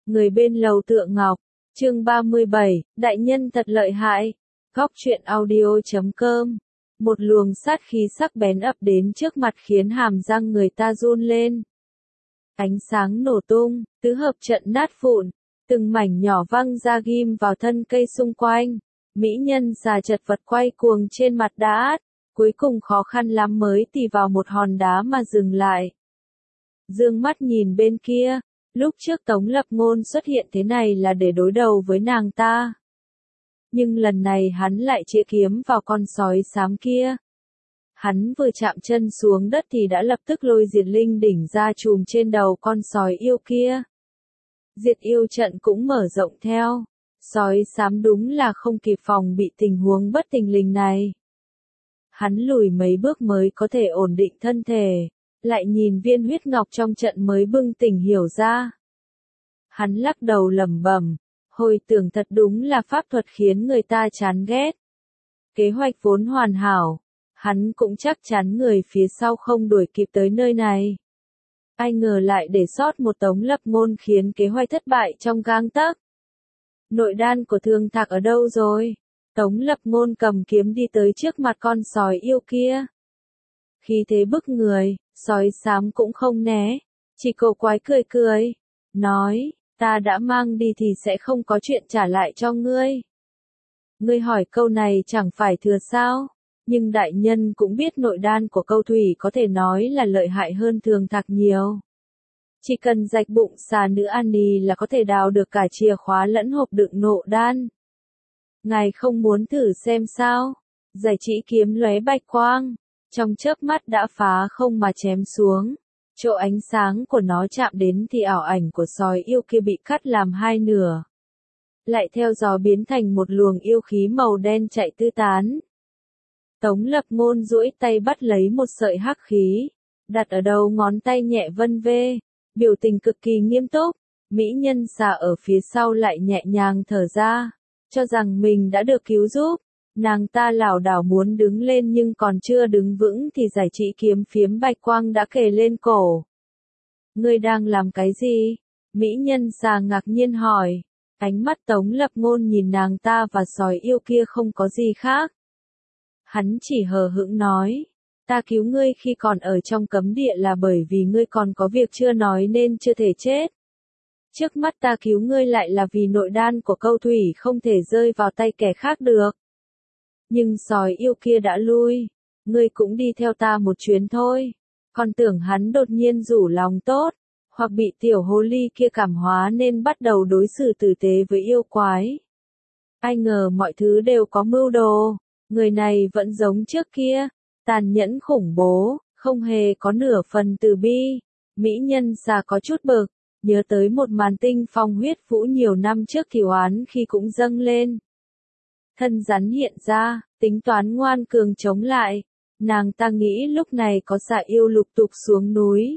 Người bên lầu tựa ngọc, chương 37, đại nhân thật lợi hại. Góc truyện audio.com. Một luồng sát khí sắc bén ập đến trước mặt khiến hàm răng người ta run lên. Ánh sáng nổ tung, tứ hợp trận nát vụn, từng mảnh nhỏ văng ra ghim vào thân cây xung quanh. Mỹ nhân già chật vật quay cuồng trên mặt đá, cuối cùng khó khăn lắm mới tì vào một hòn đá mà dừng lại. Dương mắt nhìn bên kia, lúc trước Tống Lập Ngôn xuất hiện thế này là để đối đầu với nàng ta. Nhưng lần này hắn lại chĩa kiếm vào con sói xám kia. Hắn vừa chạm chân xuống đất thì đã lập tức lôi diệt linh đỉnh ra chùm trên đầu con sói yêu kia. Diệt yêu trận cũng mở rộng theo. Sói xám đúng là không kịp phòng bị tình huống bất thình lình này. Hắn lùi mấy bước mới có thể ổn định thân thể, lại nhìn viên huyết ngọc trong trận mới bừng tỉnh hiểu ra. Hắn lắc đầu lẩm bẩm, hồi tưởng thật đúng là pháp thuật khiến người ta chán ghét. Kế hoạch vốn hoàn hảo, hắn cũng chắc chắn người phía sau không đuổi kịp tới nơi này. Ai ngờ lại để sót một Tống Lập Ngôn khiến kế hoạch thất bại trong gang tấc. Nội đan của Thương Thạc ở đâu rồi? Tống Lập Ngôn cầm kiếm đi tới trước mặt con sói yêu kia. Khí thế bức người, sói xám cũng không né, chỉ cổ quái cười cười, nói, ta đã mang đi thì sẽ không có chuyện trả lại cho ngươi. Ngươi hỏi câu này chẳng phải thừa sao, nhưng đại nhân cũng biết nội đan của Câu Thủy có thể nói là lợi hại hơn Thường Thạc nhiều. Chỉ cần rạch bụng xà nữ Ani là có thể đào được cả chìa khóa lẫn hộp đựng nội đan. Ngài không muốn thử xem sao? Giải chỉ kiếm lóe bạch quang, trong chớp mắt đã phá không mà chém xuống. Chỗ ánh sáng của nó chạm đến thì ảo ảnh của sói yêu kia bị cắt làm hai nửa. Lại theo gió biến thành một luồng yêu khí màu đen chạy tứ tán. Tống Lập Ngôn duỗi tay bắt lấy một sợi hắc khí, đặt ở đầu ngón tay nhẹ vân vê, biểu tình cực kỳ nghiêm túc. Mỹ nhân già ở phía sau lại nhẹ nhàng thở ra, cho rằng mình đã được cứu giúp. Nàng ta lảo đảo muốn đứng lên nhưng còn chưa đứng vững thì giải chỉ kiếm phiếm bạch quang đã kề lên cổ. Ngươi đang làm cái gì? Mỹ nhân già ngạc nhiên hỏi. Ánh mắt Tống Lập Ngôn nhìn nàng ta và sói yêu kia không có gì khác. Hắn chỉ hờ hững nói, ta cứu ngươi khi còn ở trong cấm địa là bởi vì ngươi còn có việc chưa nói nên chưa thể chết. Trước mắt ta cứu ngươi lại là vì nội đan của Câu Thủy không thể rơi vào tay kẻ khác được. Nhưng sói yêu kia đã lui, ngươi cũng đi theo ta một chuyến thôi. Còn tưởng hắn đột nhiên rủ lòng tốt, hoặc bị tiểu hồ ly kia cảm hóa nên bắt đầu đối xử tử tế với yêu quái. Ai ngờ mọi thứ đều có mưu đồ, người này vẫn giống trước kia, tàn nhẫn khủng bố, không hề có nửa phần từ bi. Mỹ nhân già có chút bực, nhớ tới một màn tinh phong huyết vũ nhiều năm trước thì oán khi cũng dâng lên. Thân rắn hiện ra, tính toán ngoan cường chống lại. Nàng ta nghĩ lúc này có xà yêu lục tục xuống núi.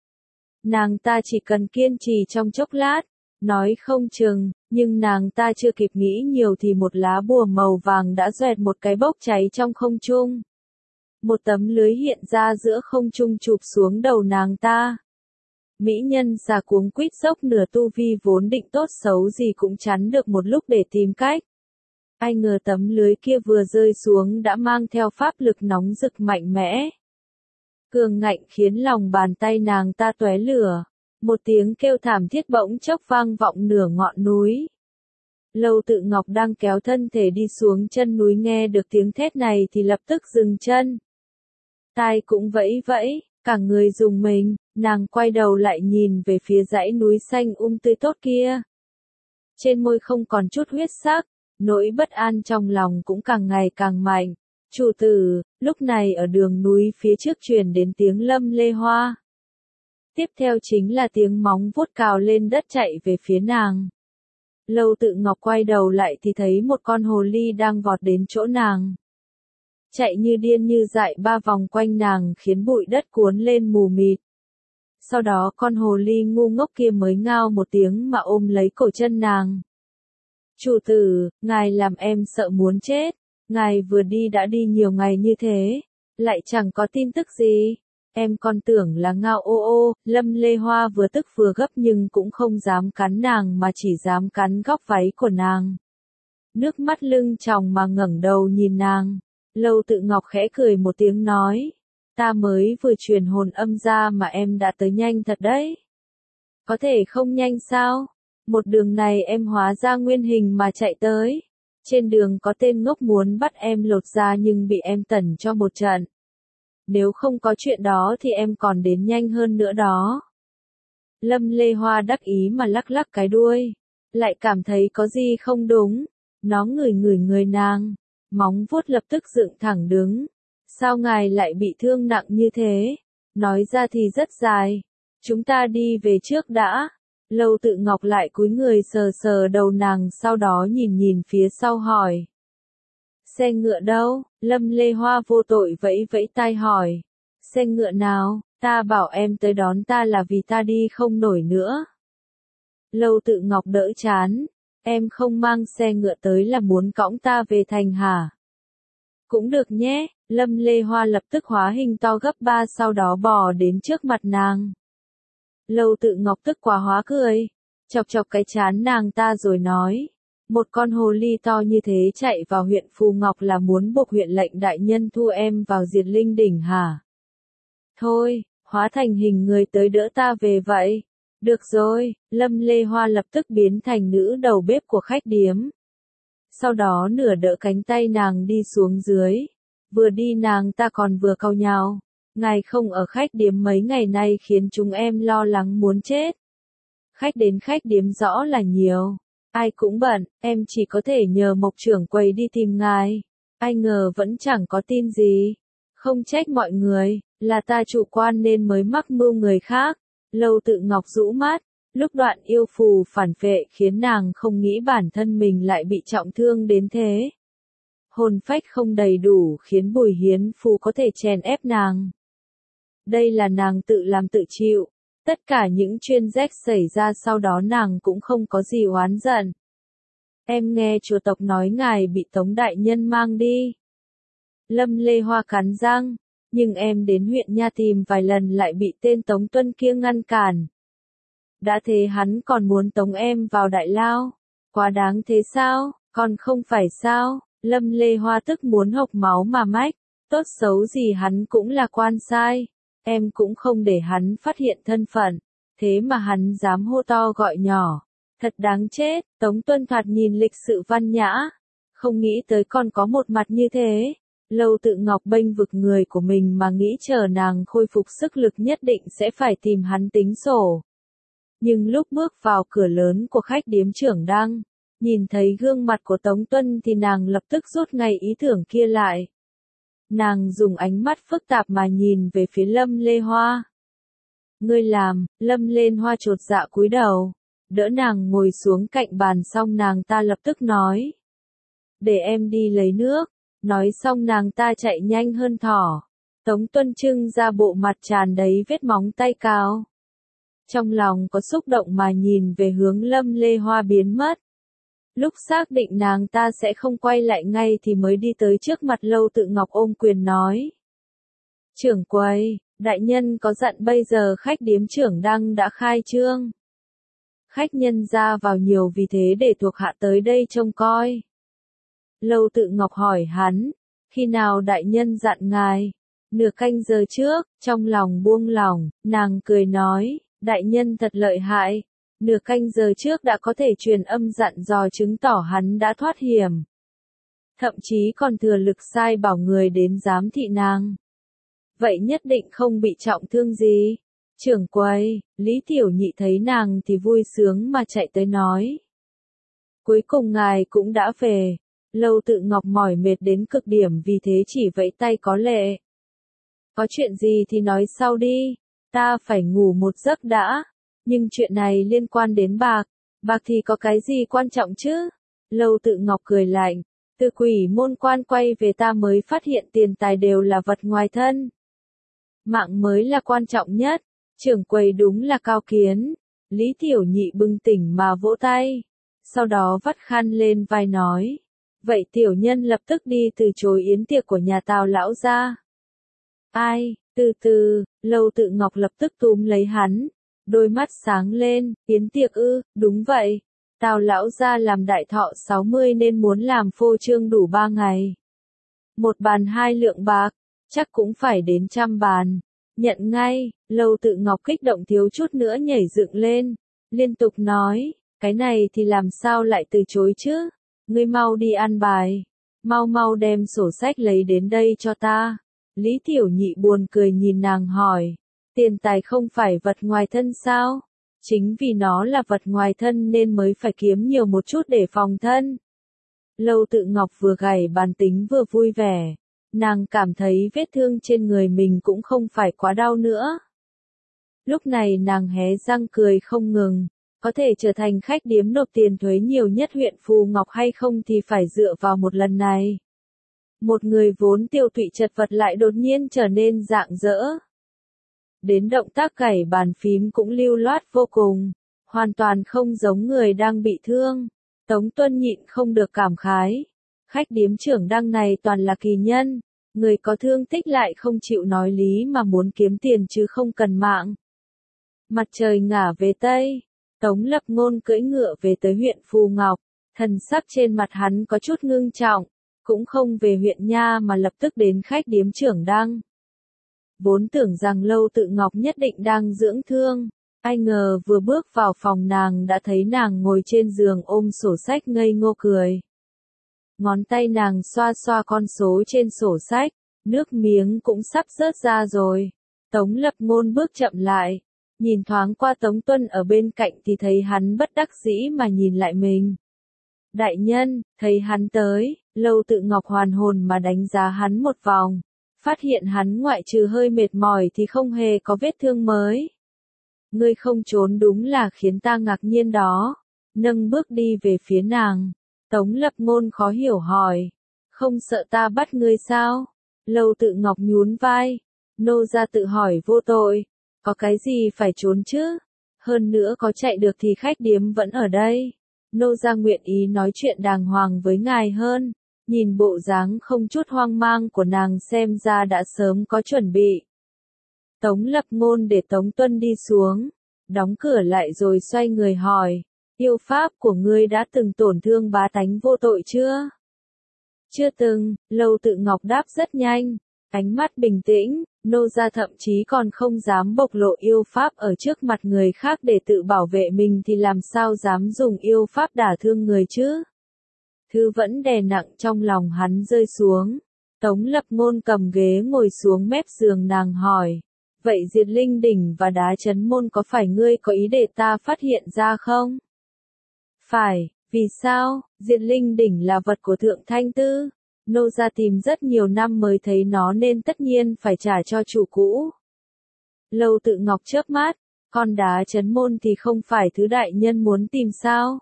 Nàng ta chỉ cần kiên trì trong chốc lát, nói không chừng, nhưng nàng ta chưa kịp nghĩ nhiều thì một lá bùa màu vàng đã xoẹt một cái bốc cháy trong không trung. Một tấm lưới hiện ra giữa không trung chụp xuống đầu nàng ta. Mỹ nhân già cuống quýt dốc nửa tu vi vốn định tốt xấu gì cũng chắn được một lúc để tìm cách. Ai ngờ tấm lưới kia vừa rơi xuống đã mang theo pháp lực nóng rực mạnh mẽ. Cường ngạnh khiến lòng bàn tay nàng ta tóe lửa. Một tiếng kêu thảm thiết bỗng chốc vang vọng nửa ngọn núi. Lâu Tự Ngọc đang kéo thân thể đi xuống chân núi nghe được tiếng thét này thì lập tức dừng chân. Tai cũng vẫy vẫy, cả người rùng mình, nàng quay đầu lại nhìn về phía dãy núi xanh tươi tốt kia. Trên môi không còn chút huyết sắc. Nỗi bất an trong lòng cũng càng ngày càng mạnh. Chủ tử, lúc này ở đường núi phía trước truyền đến tiếng lâm lê hoa. Tiếp theo chính là tiếng móng vuốt cào lên đất chạy về phía nàng. Lâu Tự Ngọc quay đầu lại thì thấy một con hồ ly đang vọt đến chỗ nàng. Chạy như điên như dại 3 vòng quanh nàng khiến bụi đất cuốn lên mù mịt. Sau đó con hồ ly ngu ngốc kia mới ngao một tiếng mà ôm lấy cổ chân nàng. Chủ tử, ngài làm em sợ muốn chết, ngài vừa đi đã đi nhiều ngày như thế, lại chẳng có tin tức gì. Em còn tưởng là ngao ô ô, Lâm Lê Hoa vừa tức vừa gấp nhưng cũng không dám cắn nàng mà chỉ dám cắn góc váy của nàng. Nước mắt lưng tròng mà ngẩng đầu nhìn nàng. Lâu Tự Ngọc khẽ cười một tiếng nói. Ta mới vừa truyền hồn âm ra mà em đã tới nhanh thật đấy. Có thể không nhanh sao? Một đường này em hóa ra nguyên hình mà chạy tới. Trên đường có tên ngốc muốn bắt em lột da nhưng bị em tẩn cho một trận. Nếu không có chuyện đó thì em còn đến nhanh hơn nữa đó. Lâm Lê Hoa đắc ý mà lắc lắc cái đuôi. Lại cảm thấy có gì không đúng. Nó ngửi ngửi người nàng. Móng vuốt lập tức dựng thẳng đứng. Sao ngài lại bị thương nặng như thế? Nói ra thì rất dài. Chúng ta đi về trước đã. Lâu Tự Ngọc lại cúi người sờ sờ đầu nàng sau đó nhìn nhìn phía sau hỏi. Xe ngựa đâu? Lâm Lê Hoa vô tội vẫy vẫy tay hỏi. Xe ngựa nào? Ta bảo em tới đón ta là vì ta đi không nổi nữa. Lâu Tự Ngọc đỡ chán. Em không mang xe ngựa tới là muốn cõng ta về thành hả? Cũng được nhé. Lâm Lê Hoa lập tức hóa hình to gấp 3 sau đó bò đến trước mặt nàng. Lâu Tự Ngọc tức quá hóa cười. Chọc chọc cái chán nàng ta rồi nói. Một con hồ ly to như thế chạy vào huyện Phù Ngọc là muốn buộc huyện lệnh đại nhân thu em vào Diệt Linh Đỉnh hả? Thôi, hóa thành hình người tới đỡ ta về vậy. Được rồi, Lâm Lê Hoa lập tức biến thành nữ đầu bếp của khách điếm. Sau đó nửa đỡ cánh tay nàng đi xuống dưới. Vừa đi nàng ta còn vừa cau nhàu. Ngài không ở khách điếm mấy ngày nay khiến chúng em lo lắng muốn chết. Khách đến khách điếm rõ là nhiều. Ai cũng bận, em chỉ có thể nhờ Mộc trưởng quầy đi tìm ngài. Ai ngờ vẫn chẳng có tin gì. Không trách mọi người, là ta chủ quan nên mới mắc mưu người khác. Lâu Tự Ngọc rũ mắt, lúc đoạn yêu phù phản phệ khiến nàng không nghĩ bản thân mình lại bị trọng thương đến thế. Hồn phách không đầy đủ khiến Bùi Hiến Phù có thể chèn ép nàng. Đây là nàng tự làm tự chịu. Tất cả những chuyên rách xảy ra sau đó nàng cũng không có gì oán giận. Em nghe chùa tộc nói ngài bị Tống đại nhân mang đi. Lâm Lê Hoa cắn răng, nhưng em đến huyện Nha tìm vài lần lại bị tên Tống Tuân kia ngăn cản. Đã thế hắn còn muốn tống em vào đại lao. Quá đáng thế sao, còn không phải sao? Lâm Lê Hoa tức muốn hộc máu mà mách. Tốt xấu gì hắn cũng là quan sai. Em cũng không để hắn phát hiện thân phận. Thế mà hắn dám hô to gọi nhỏ. Thật đáng chết. Tống Tuân thoạt nhìn lịch sự văn nhã. Không nghĩ tới còn có một mặt như thế. Lâu Tự Ngọc bênh vực người của mình mà nghĩ chờ nàng khôi phục sức lực nhất định sẽ phải tìm hắn tính sổ. Nhưng lúc bước vào cửa lớn của khách điếm Trưởng Đăng, nhìn thấy gương mặt của Tống Tuân thì nàng lập tức rút ngay ý tưởng kia lại. Nàng dùng ánh mắt phức tạp mà nhìn về phía Lâm Lê Hoa. Ngươi làm, Lâm Lê Hoa chột dạ cúi đầu, đỡ nàng ngồi xuống cạnh bàn xong nàng ta lập tức nói. Để em đi lấy nước, nói xong nàng ta chạy nhanh hơn thỏ. Tống Tuân trưng ra bộ mặt tràn đầy vết móng tay cao. Trong lòng có xúc động mà nhìn về hướng Lâm Lê Hoa biến mất. Lúc xác định nàng ta sẽ không quay lại ngay thì mới đi tới trước mặt Lâu Tự Ngọc ôm quyền nói. Trưởng quầy, đại nhân có dặn bây giờ khách điếm Trưởng Đăng đã khai trương. Khách nhân ra vào nhiều vì thế để thuộc hạ tới đây trông coi. Lâu Tự Ngọc hỏi hắn, khi nào đại nhân dặn ngài? Nửa canh giờ trước, trong lòng buông lỏng, nàng cười nói, đại nhân thật lợi hại. Nửa canh giờ trước đã có thể truyền âm dặn dò chứng tỏ hắn đã thoát hiểm. Thậm chí còn thừa lực sai bảo người đến giám thị nàng. Vậy nhất định không bị trọng thương gì. Trưởng quầy, Lý Tiểu Nhị thấy nàng thì vui sướng mà chạy tới nói. Cuối cùng ngài cũng đã về. Lâu Tự Ngọc mỏi mệt đến cực điểm vì thế chỉ vẫy tay có lệ. Có chuyện gì thì nói sau đi. Ta phải ngủ một giấc đã. Nhưng chuyện này liên quan đến bạc. Bạc thì có cái gì quan trọng chứ? Lâu Tự Ngọc cười lạnh. Từ Quỷ Môn Quan quay về ta mới phát hiện tiền tài đều là vật ngoài thân. Mạng mới là quan trọng nhất. Trưởng quầy đúng là cao kiến. Lý Tiểu Nhị bừng tỉnh mà vỗ tay. Sau đó vắt khăn lên vai nói. Vậy tiểu nhân lập tức đi từ chối yến tiệc của nhà Tào lão gia. Ai, Từ từ, Lâu Tự Ngọc lập tức túm lấy hắn, đôi mắt sáng lên, yến tiệc ư, đúng vậy. Tào lão gia làm đại thọ 60 nên muốn làm phô trương đủ 3 ngày. Một bàn 2 lượng bạc, chắc cũng phải đến 100 bàn. Nhận ngay, Lâu Tự Ngọc kích động thiếu chút nữa nhảy dựng lên, liên tục nói, cái này thì làm sao lại từ chối chứ? Ngươi mau đi ăn bài, mau mau đem sổ sách lấy đến đây cho ta. Lý Tiểu Nhị buồn cười nhìn nàng hỏi, tiền tài không phải vật ngoài thân sao? Chính vì nó là vật ngoài thân nên mới phải kiếm nhiều một chút để phòng thân. Lâu Tự Ngọc vừa gảy bàn tính vừa vui vẻ, nàng cảm thấy vết thương trên người mình cũng không phải quá đau nữa. Lúc này nàng hé răng cười không ngừng, có thể trở thành khách điếm nộp tiền thuế nhiều nhất huyện Phù Ngọc hay không thì phải dựa vào một lần này. Một người vốn tiêu tụy chật vật lại đột nhiên trở nên rạng rỡ. Đến động tác gảy bàn phím cũng lưu loát vô cùng, hoàn toàn không giống người đang bị thương. Tống Tuân nhịn không được cảm khái. Khách điếm trưởng Đăng này toàn là kỳ nhân, người có thương tích lại không chịu nói lý mà muốn kiếm tiền chứ không cần mạng. Mặt trời ngả về Tây, Tống Lập Ngôn cưỡi ngựa về tới huyện Phù Ngọc, thần sắc trên mặt hắn có chút ngưng trọng, cũng không về huyện nha mà lập tức đến khách điếm trưởng Đăng. Vốn tưởng rằng Lâu Tự Ngọc nhất định đang dưỡng thương, ai ngờ vừa bước vào phòng nàng đã thấy nàng ngồi trên giường ôm sổ sách ngây ngô cười. Ngón tay nàng xoa xoa con số trên sổ sách, nước miếng cũng sắp rớt ra rồi. Tống Lập Ngôn bước chậm lại, nhìn thoáng qua Tống Tuân ở bên cạnh thì thấy hắn bất đắc dĩ mà nhìn lại mình. Đại nhân, thấy hắn tới, Lâu Tự Ngọc hoàn hồn mà đánh giá hắn một vòng, phát hiện hắn ngoại trừ hơi mệt mỏi thì không hề có vết thương mới. Ngươi không trốn đúng là khiến ta ngạc nhiên đó. Nâng bước đi về phía nàng, Tống Lập Ngôn khó hiểu hỏi, không sợ ta bắt ngươi sao? Lâu Tự Ngọc nhún vai, nô gia tự hỏi vô tội, có cái gì phải trốn chứ? Hơn nữa có chạy được thì khách điếm vẫn ở đây. Nô gia nguyện ý nói chuyện đàng hoàng với ngài hơn. Nhìn bộ dáng không chút hoang mang của nàng xem ra đã sớm có chuẩn bị. Tống Lập Ngôn để Tống Tuân đi xuống, đóng cửa lại rồi xoay người hỏi, yêu pháp của ngươi đã từng tổn thương bá tánh vô tội chưa? Chưa từng, Lâu Tự Ngọc đáp rất nhanh, ánh mắt bình tĩnh, nô gia thậm chí còn không dám bộc lộ yêu pháp ở trước mặt người khác để tự bảo vệ mình thì làm sao dám dùng yêu pháp đả thương người chứ? Thứ vẫn đè nặng trong lòng hắn rơi xuống. Tống Lập Ngôn cầm ghế ngồi xuống mép giường nàng hỏi, vậy Diệt Linh Đỉnh và Đá Chấn Môn có phải ngươi có ý để ta phát hiện ra không? Phải, vì sao? Diệt Linh Đỉnh là vật của Thượng Thanh Tư. Nô gia tìm rất nhiều năm mới thấy nó nên tất nhiên phải trả cho chủ cũ. Lâu Tự Ngọc chớp mắt, con Đá Chấn Môn thì không phải thứ đại nhân muốn tìm sao?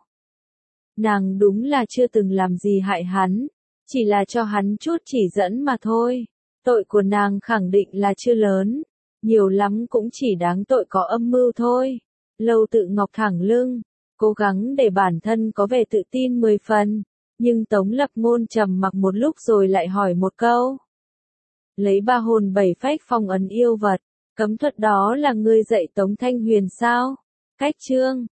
Nàng đúng là chưa từng làm gì hại hắn, chỉ là cho hắn chút chỉ dẫn mà thôi. Tội của nàng khẳng định là chưa lớn, nhiều lắm cũng chỉ đáng tội có âm mưu thôi. Lâu Tự Ngọc thẳng lưng, cố gắng để bản thân có vẻ tự tin 10 phần, nhưng Tống Lập Ngôn trầm mặc một lúc rồi lại hỏi một câu. Lấy 3 hồn 7 phách phong ấn yêu vật, cấm thuật đó là ngươi dạy Tống Thanh Huyền sao? Cách chương